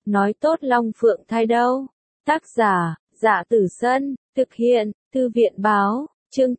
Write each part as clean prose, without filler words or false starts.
nói tốt Long Phượng thai đâu. Tác giả, Dạ Tử Sân, thực hiện, Thư viện báo, chương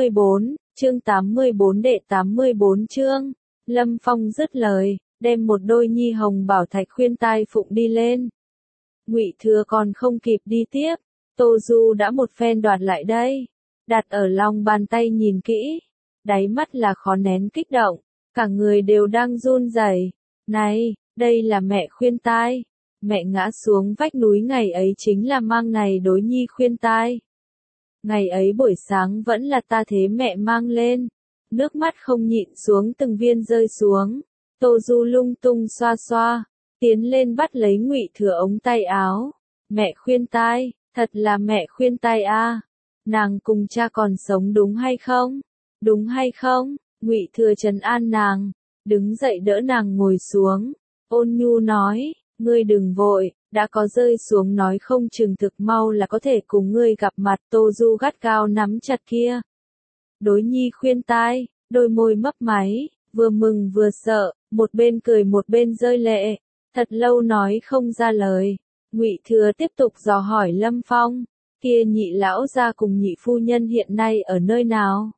84 đệ 84 chương. Lâm Phong dứt lời, đem một đôi nhi hồng bảo thạch khuyên tai phụng đi lên. Ngụy Thừa còn không kịp đi tiếp, Tô Du đã một phen đoạt lại đây, đặt ở lòng bàn tay nhìn kỹ, đáy mắt là khó nén kích động, cả người đều đang run rẩy. Này, đây là mẹ khuyên tai, mẹ ngã xuống vách núi ngày ấy chính là mang này đối nhi khuyên tai. Ngày ấy buổi sáng vẫn là ta thế mẹ mang lên, nước mắt không nhịn xuống từng viên rơi xuống. Tô Du lung tung xoa xoa, tiến lên bắt lấy Ngụy Thừa ống tay áo. Mẹ khuyên tai, thật là mẹ khuyên tai a. Nàng cùng cha còn sống đúng hay không? Đúng hay không? Ngụy Thừa trấn an nàng, đứng dậy đỡ nàng ngồi xuống, ôn nhu nói, ngươi đừng vội, đã có rơi xuống nói không chừng thực mau là có thể cùng ngươi gặp mặt. Tô Du gắt gao nắm chặt kia đối nhi khuyên tai, đôi môi mấp máy, vừa mừng vừa sợ, một bên cười một bên rơi lệ, thật lâu nói không ra lời. Ngụy Thừa tiếp tục dò hỏi Lâm Phong, kia nhị lão gia cùng nhị phu nhân hiện nay ở nơi nào?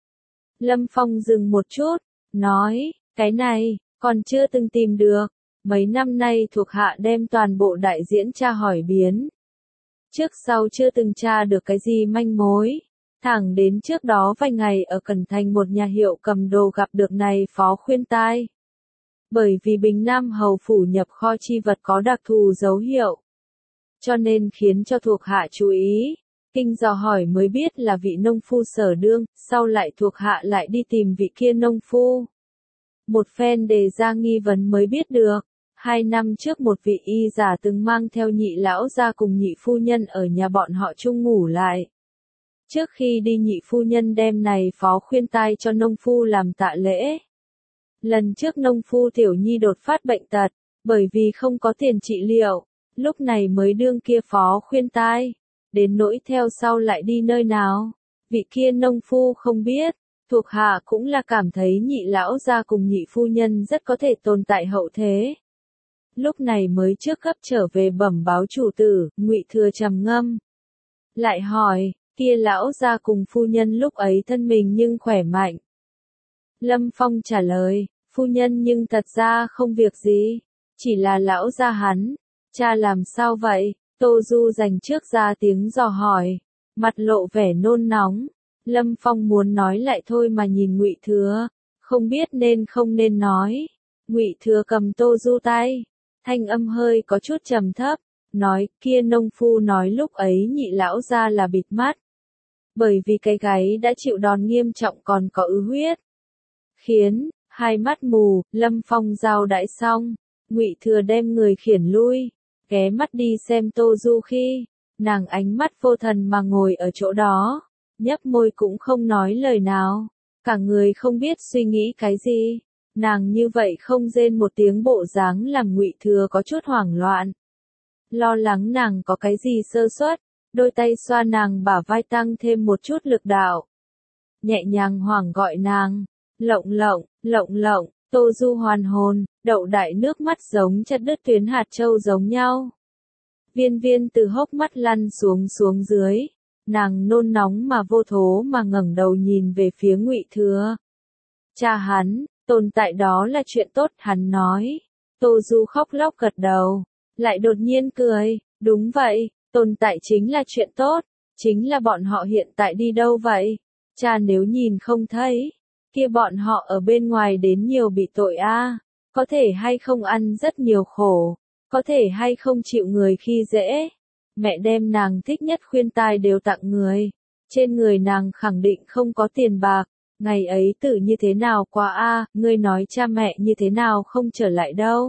Lâm Phong dừng một chút, nói, cái này, còn chưa từng tìm được, mấy năm nay thuộc hạ đem toàn bộ đại diễn tra hỏi biến. Trước sau chưa từng tra được cái gì manh mối, thẳng đến trước đó vài ngày ở Cẩn Thành một nhà hiệu cầm đồ gặp được này phó khuyên tai. Bởi vì Bình Nam Hầu phủ nhập kho chi vật có đặc thù dấu hiệu, cho nên khiến cho thuộc hạ chú ý, kinh dò hỏi mới biết là vị nông phu Sở Đương, sau lại thuộc hạ lại đi tìm vị kia nông phu. Một phen đề ra nghi vấn mới biết được, 2 năm trước một vị y giả từng mang theo nhị lão gia cùng nhị phu nhân ở nhà bọn họ chung ngủ lại. Trước khi đi nhị phu nhân đem này phó khuyên tai cho nông phu làm tạ lễ. Lần trước nông phu tiểu nhi đột phát bệnh tật, bởi vì không có tiền trị liệu, lúc này mới đương kia phó khuyên tai, đến nỗi theo sau lại đi nơi nào, vị kia nông phu không biết, thuộc hạ cũng là cảm thấy nhị lão gia cùng nhị phu nhân rất có thể tồn tại hậu thế. Lúc này mới trước gấp trở về bẩm báo chủ tử. Ngụy Thừa trầm ngâm, lại hỏi, kia lão gia cùng phu nhân lúc ấy thân mình nhưng khỏe mạnh? Lâm Phong trả lời, phu nhân nhưng thật ra không việc gì, chỉ là lão gia hắn, cha làm sao vậy? Tô Du dành trước ra tiếng dò hỏi, mặt lộ vẻ nôn nóng. Lâm Phong muốn nói lại thôi mà nhìn Ngụy Thừa, không biết nên không nên nói. Ngụy Thừa cầm Tô Du tay, thanh âm hơi có chút trầm thấp, nói, kia nông phu nói lúc ấy nhị lão gia là bịt mắt, bởi vì cái gáy đã chịu đòn nghiêm trọng còn có ứ huyết, khiến hai mắt mù. Lâm Phong giao đãi xong, Ngụy Thừa đem người khiển lui, ghé mắt đi xem Tô Du khi, nàng ánh mắt vô thần mà ngồi ở chỗ đó, nhấp môi cũng không nói lời nào, cả người không biết suy nghĩ cái gì. Nàng như vậy không rên một tiếng bộ dáng làm Ngụy Thừa có chút hoảng loạn, lo lắng nàng có cái gì sơ suất, đôi tay xoa nàng bả vai tăng thêm một chút lực đạo, nhẹ nhàng hoảng gọi nàng, Lộng Lộng, Lộng Lộng. Tô Du hoàn hồn, đậu đại nước mắt giống chặt đứt tuyến hạt châu giống nhau, viên viên từ hốc mắt lăn xuống dưới, nàng nôn nóng mà vô thố mà ngẩng đầu nhìn về phía Ngụy Thừa. Cha hắn, tồn tại đó là chuyện tốt, hắn nói. Tô Du khóc lóc gật đầu, lại đột nhiên cười, đúng vậy, tồn tại chính là chuyện tốt, chính là bọn họ hiện tại đi đâu vậy? Cha nếu nhìn không thấy, kia bọn họ ở bên ngoài đến nhiều bị tội a, có thể hay không ăn rất nhiều khổ, có thể hay không chịu người khi dễ. Mẹ đem nàng thích nhất khuyên tai đều tặng người, trên người nàng khẳng định không có tiền bạc, ngày ấy tự như thế nào qua a, ngươi nói cha mẹ như thế nào không trở lại đâu?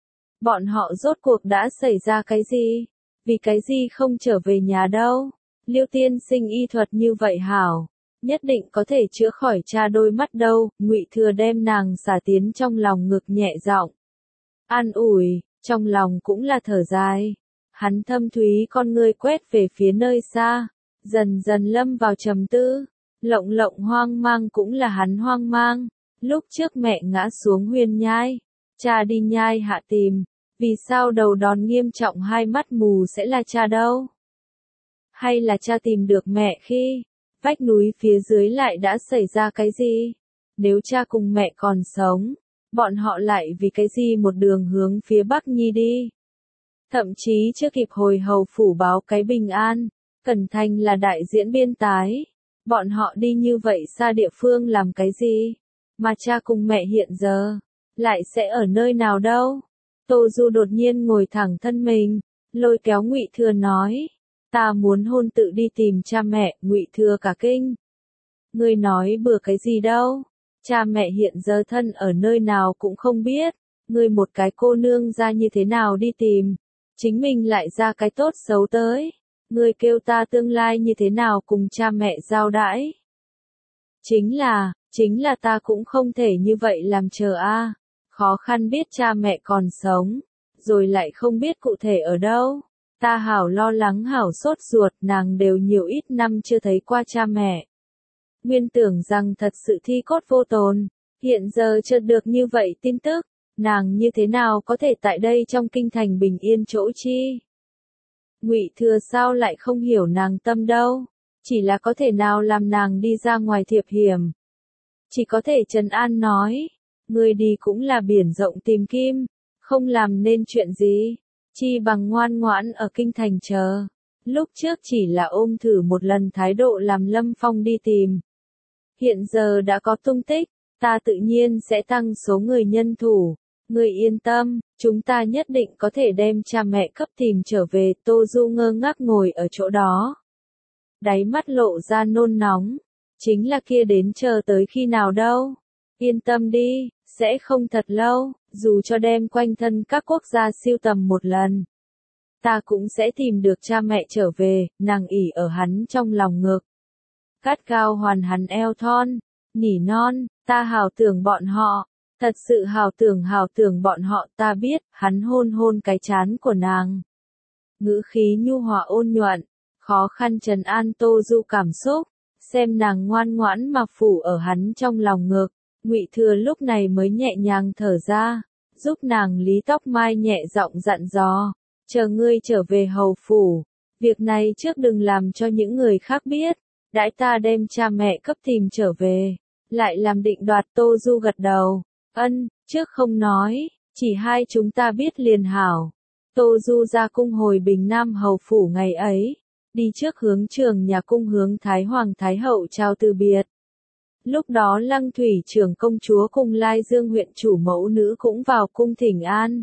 Bọn họ rốt cuộc đã xảy ra cái gì? Vì cái gì không trở về nhà đâu? Liêu tiên sinh y thuật như vậy hảo, nhất định có thể chữa khỏi cha đôi mắt đâu. Ngụy Thừa đem nàng xả tiến trong lòng ngực nhẹ giọng an ủi, trong lòng cũng là thở dài. Hắn thâm thúy con ngươi quét về phía nơi xa, dần dần lâm vào trầm tư. Lộng Lộng hoang mang cũng là hắn hoang mang. Lúc trước mẹ ngã xuống huyền nhai, cha đi nhai hạ tìm, Vì sao đầu đòn nghiêm trọng hai mắt mù sẽ là cha đâu? Hay là cha tìm được mẹ khi vách núi phía dưới lại đã xảy ra cái gì? Nếu cha cùng mẹ còn sống, bọn họ lại vì cái gì một đường hướng phía Bắc Nhi đi? Thậm chí chưa kịp hồi hầu phủ báo cái bình an, Cẩn Thành là đại diễn biên tái. Bọn họ đi như vậy xa địa phương làm cái gì? Mà cha cùng mẹ hiện giờ, lại sẽ ở nơi nào đâu? Tô Du đột nhiên ngồi thẳng thân mình, lôi kéo Ngụy Thừa nói. Ta muốn hôn tự đi tìm cha mẹ. Ngụy Thừa cả kinh. Ngươi nói bừa cái gì đâu? Cha mẹ hiện giờ thân ở nơi nào cũng không biết. Ngươi một cái cô nương ra như thế nào đi tìm? Chính mình lại ra cái tốt xấu tới. Ngươi kêu ta tương lai như thế nào cùng cha mẹ giao đãi? Chính là ta cũng không thể như vậy làm chờ a. Khó khăn biết cha mẹ còn sống, rồi lại không biết cụ thể ở đâu. Ta hảo lo lắng hảo sốt ruột, nàng đều nhiều ít năm chưa thấy qua cha mẹ. Nguyên tưởng rằng thật sự thi cốt vô tồn, hiện giờ chợt được như vậy tin tức, nàng như thế nào có thể tại đây trong kinh thành bình yên chỗ chi? Ngụy Thừa sao lại không hiểu nàng tâm đâu, chỉ là có thể nào làm nàng đi ra ngoài thiệp hiểm. Chỉ có thể trấn an nói, ngươi đi cũng là biển rộng tìm kim, không làm nên chuyện gì, chi bằng ngoan ngoãn ở kinh thành chờ. Lúc trước chỉ là ôm thử một lần thái độ làm Lâm Phong đi tìm. Hiện giờ đã có tung tích, ta tự nhiên sẽ tăng số người nhân thủ. Ngươi yên tâm, chúng ta nhất định có thể đem cha mẹ cấp tìm trở về. Tô Du ngơ ngác ngồi ở chỗ đó, đáy mắt lộ ra nôn nóng. Chính là kia đến chờ tới khi nào đâu? Yên tâm đi, sẽ không thật lâu, dù cho đem quanh thân các quốc gia siêu tầm một lần. Ta cũng sẽ tìm được cha mẹ trở về. Nàng ỉ ở hắn trong lòng ngực, cắt cao hoàn hắn eo thon, nỉ non, ta hảo tưởng bọn họ, thật sự hảo tưởng bọn họ. Ta biết. Hắn hôn hôn cái trán của nàng, ngữ khí nhu hòa ôn nhuận, khó khăn trấn an Tô Du cảm xúc, xem nàng ngoan ngoãn mà phủ ở hắn trong lòng ngực. Ngụy Thừa lúc này mới nhẹ nhàng thở ra, giúp nàng lý tóc mai, nhẹ giọng dặn dò, chờ ngươi trở về hầu phủ, việc này trước đừng làm cho những người khác biết, đãi ta đem cha mẹ cấp tìm trở về, lại làm định đoạt. Tô Du gật đầu, ân, trước không nói, chỉ hai chúng ta biết liền hảo. Tô Du ra cung hồi Bình Nam hầu phủ ngày ấy, đi trước hướng trường nhà cung hướng Thái Hoàng Thái Hậu chào từ biệt. Lúc đó Lăng Thủy trưởng công chúa cùng Lai Dương huyện chủ mẫu nữ cũng vào cung thỉnh an.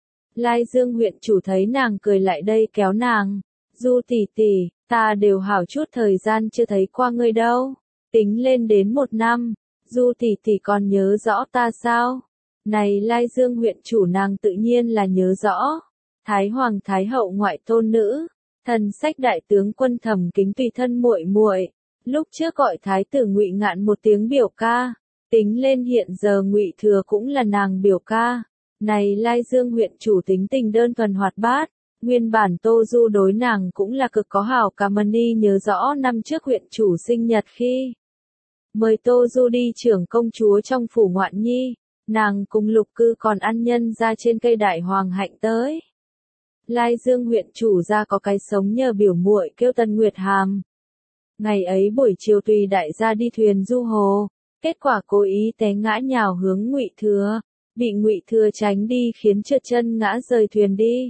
Lai Dương huyện chủ thấy nàng cười lại đây kéo nàng, Du tỷ tỷ, ta đều hảo chút thời gian chưa thấy qua ngươi đâu, tính lên đến 1 năm, Du tỷ tỷ còn nhớ rõ ta sao? Này Lai Dương huyện chủ nàng tự nhiên là nhớ rõ, Thái Hoàng Thái Hậu ngoại tôn nữ, thần sách đại tướng quân Thẩm Kính tùy thân muội muội. Lúc trước gọi thái tử Ngụy Ngạn một tiếng biểu ca, tính lên hiện giờ Ngụy Thừa cũng là nàng biểu ca. Này Lai Dương huyện chủ tính tình đơn thuần hoạt bát, nguyên bản Tô Du đối nàng cũng là cực có hảo cảm. Ni nhớ rõ năm trước huyện chủ sinh nhật khi mời Tô Du đi trưởng công chúa trong phủ ngoạn nhi, nàng cùng Lục Cư còn ăn nhân ra trên cây đại hoàng hạnh tới. Lai Dương huyện chủ ra có cái sống nhờ biểu muội kêu Tân Nguyệt Hàm. Ngày ấy buổi chiều tùy đại gia đi thuyền du hồ, kết quả cố ý té ngã nhào hướng Ngụy Thừa, bị Ngụy Thừa tránh đi khiến trượt chân ngã rời thuyền đi,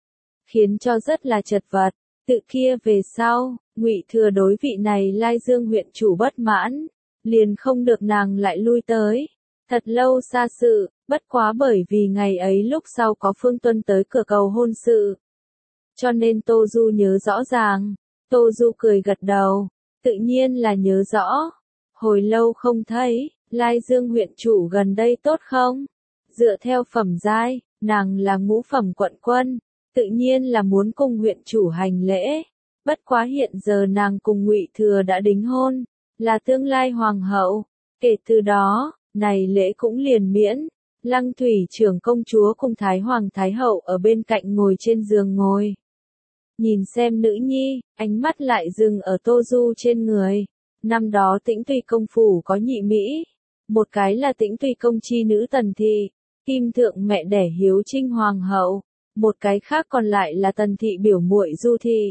khiến cho rất là chật vật. Tự kia về sau, Ngụy Thừa đối vị này Lai Dương huyện chủ bất mãn, liền không được nàng lại lui tới. Thật lâu xa sự, bất quá bởi vì ngày ấy lúc sau có Phương Tuân tới cửa cầu hôn sự, cho nên Tô Du nhớ rõ ràng. Tô Du cười gật đầu, tự nhiên là nhớ rõ. Hồi lâu không thấy, Lai Dương huyện chủ gần đây tốt không? Dựa theo phẩm giai, nàng là ngũ phẩm quận quân, tự nhiên là muốn cùng huyện chủ hành lễ. Bất quá hiện giờ nàng cùng Ngụy Thừa đã đính hôn, là tương lai hoàng hậu. Kể từ đó, này lễ cũng liền miễn. Lăng Thủy trưởng công chúa cùng Thái Hoàng Thái Hậu ở bên cạnh ngồi trên giường ngồi. Nhìn xem nữ nhi, ánh mắt lại dừng ở Tô Du trên người. Năm đó Tĩnh Tùy công phủ có nhị mỹ, một cái là Tĩnh Tùy công chi nữ Tần Thị, Kim thượng mẹ đẻ Hiếu Trinh hoàng hậu, Một cái khác còn lại là Tần thị biểu muội Du thị.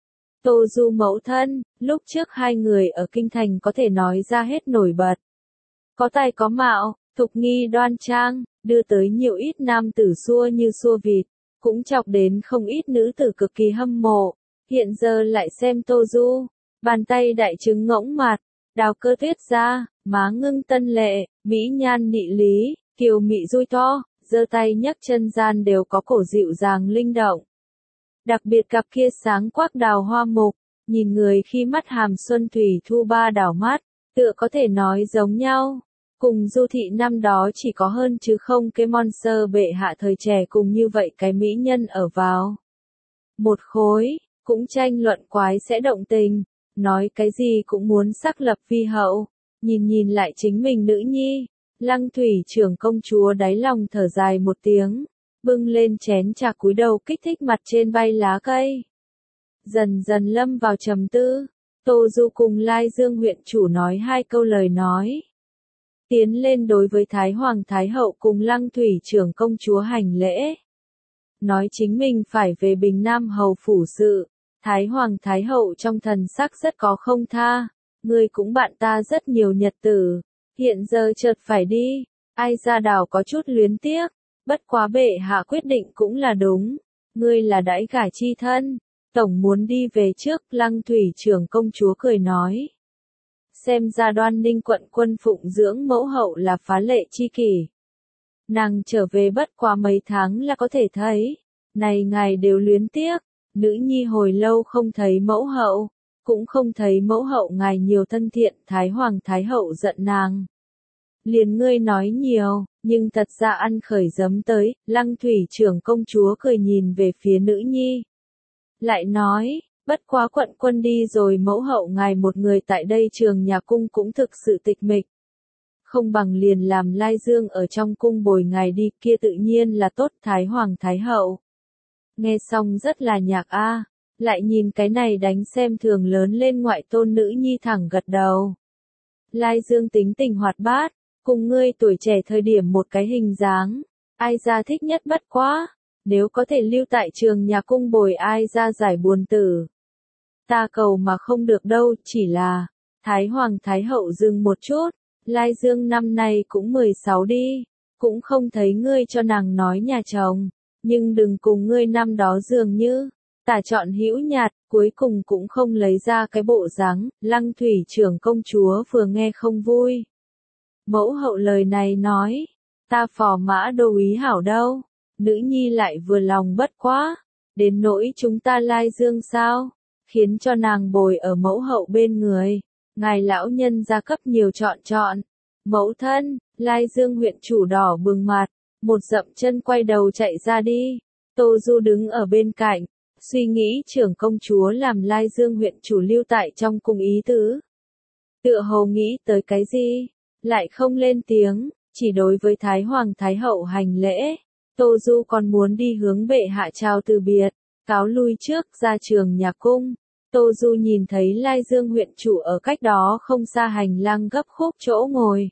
Tô Du mẫu thân, lúc trước hai người ở kinh thành có thể nói ra hết nổi bật. Có tài có mạo, thục nghi đoan trang, đưa tới nhiều ít nam tử xua như xua vịt, cũng chọc đến không ít nữ tử cực kỳ hâm mộ. Hiện giờ lại xem Tô Du, bàn tay đại trứng ngỗng mặt, đào cơ tuyết ra, má ngưng tân lệ, mỹ nhan nị lý, kiều mị dui to, giơ tay nhấc chân gian đều có cổ dịu dàng linh động. Đặc biệt cặp kia sáng quắc đào hoa mục, nhìn người khi mắt hàm xuân thủy thu ba đảo mắt, tựa có thể nói giống nhau. Cùng Du thị năm đó chỉ có hơn chứ không cái monster bệ hạ thời trẻ cùng như vậy cái mỹ nhân ở vào một khối, cũng tranh luận quái sẽ động tình, nói cái gì cũng muốn xác lập vi hậu, nhìn lại chính mình nữ nhi, Lăng Thủy trưởng công chúa đáy lòng thở dài một tiếng, bưng lên chén trà cúi đầu kích thích mặt trên bay lá cây. Dần dần lâm vào trầm tư, Tô Du cùng Lai Dương huyện chủ nói hai câu lời nói. Tiến lên đối với Thái Hoàng Thái Hậu cùng Lăng Thủy trưởng công chúa hành lễ. Nói chính mình phải về Bình Nam hầu phủ sự, Thái Hoàng Thái Hậu trong thần sắc rất có không tha, ngươi cũng bạn ta rất nhiều nhật tử, hiện giờ chợt phải đi, ai ra đảo có chút luyến tiếc, bất quá bệ hạ quyết định cũng là đúng, ngươi là đãi gả chi thân, tổng muốn đi về trước, Lăng Thủy trưởng công chúa cười nói. Xem ra Đoan Ninh quận quân phụng dưỡng mẫu hậu là phá lệ chi kỷ. Nàng trở về bất quá mấy tháng là có thể thấy, này ngài đều luyến tiếc, nữ nhi hồi lâu không thấy mẫu hậu, cũng không thấy mẫu hậu ngài nhiều thân thiện, Thái Hoàng Thái Hậu giận nàng. Liền ngươi nói nhiều, nhưng thật ra ăn khởi giấm tới, Lăng Thủy trưởng công chúa cười nhìn về phía nữ nhi. Lại nói, bất quá quận quân đi rồi mẫu hậu ngài một người tại đây trường nhà cung cũng thực sự tịch mịch. Không bằng liền làm Lai Dương ở trong cung bồi ngài đi, kia tự nhiên là tốt. Thái Hoàng Thái Hậu nghe xong rất là nhạc a, lại nhìn cái này đánh xem thường lớn lên ngoại tôn nữ nhi thẳng gật đầu. Lai Dương tính tình hoạt bát, cùng ngươi tuổi trẻ thời điểm một cái hình dáng, ai ra thích nhất bất quá, nếu có thể lưu tại trường nhà cung bồi ai ra giải buồn tử. Ta cầu mà không được đâu, chỉ là, Thái Hoàng Thái Hậu dừng một chút, Lai Dương năm nay cũng 16 đi, cũng không thấy ngươi cho nàng nói nhà chồng, nhưng đừng cùng ngươi năm đó dường như, tả chọn hữu nhạt, cuối cùng cũng không lấy ra cái bộ dáng. Lăng Thủy trưởng công chúa vừa nghe không vui. Mẫu hậu lời này nói, ta phò mã đô úy hảo đâu, nữ nhi lại vừa lòng bất quá, đến nỗi chúng ta Lai Dương sao, khiến cho nàng bồi ở mẫu hậu bên người, ngài lão nhân gia cấp nhiều chọn. Mẫu thân, Lai Dương huyện chủ đỏ bừng mặt, một dậm chân quay đầu chạy ra đi. Tô Du đứng ở bên cạnh, suy nghĩ trưởng công chúa làm Lai Dương huyện chủ lưu tại trong cung ý tứ. Tựa hồ nghĩ tới cái gì, lại không lên tiếng, chỉ đối với Thái Hoàng Thái Hậu hành lễ. Tô Du còn muốn đi hướng bệ hạ chào từ biệt, cáo lui trước ra trường nhà cung. Tô Du nhìn thấy Lai Dương huyện chủ ở cách đó không xa hành lang gấp khúc chỗ ngồi.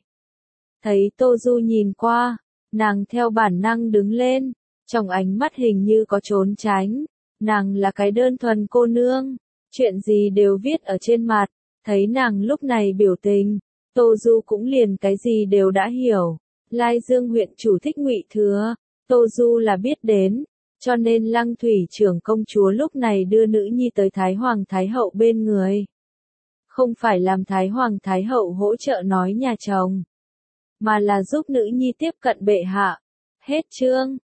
Thấy Tô Du nhìn qua, nàng theo bản năng đứng lên, trong ánh mắt hình như có trốn tránh. Nàng là cái đơn thuần cô nương, chuyện gì đều viết ở trên mặt, thấy nàng lúc này biểu tình, Tô Du cũng liền cái gì đều đã hiểu. Lai Dương huyện chủ thích Ngụy Thừa, Tô Du là biết đến, cho nên Lăng Thủy trưởng công chúa lúc này đưa nữ nhi tới Thái Hoàng Thái Hậu bên người. Không phải làm Thái Hoàng Thái Hậu hỗ trợ nói nhà chồng, mà là giúp nữ nhi tiếp cận bệ hạ. Hết chương.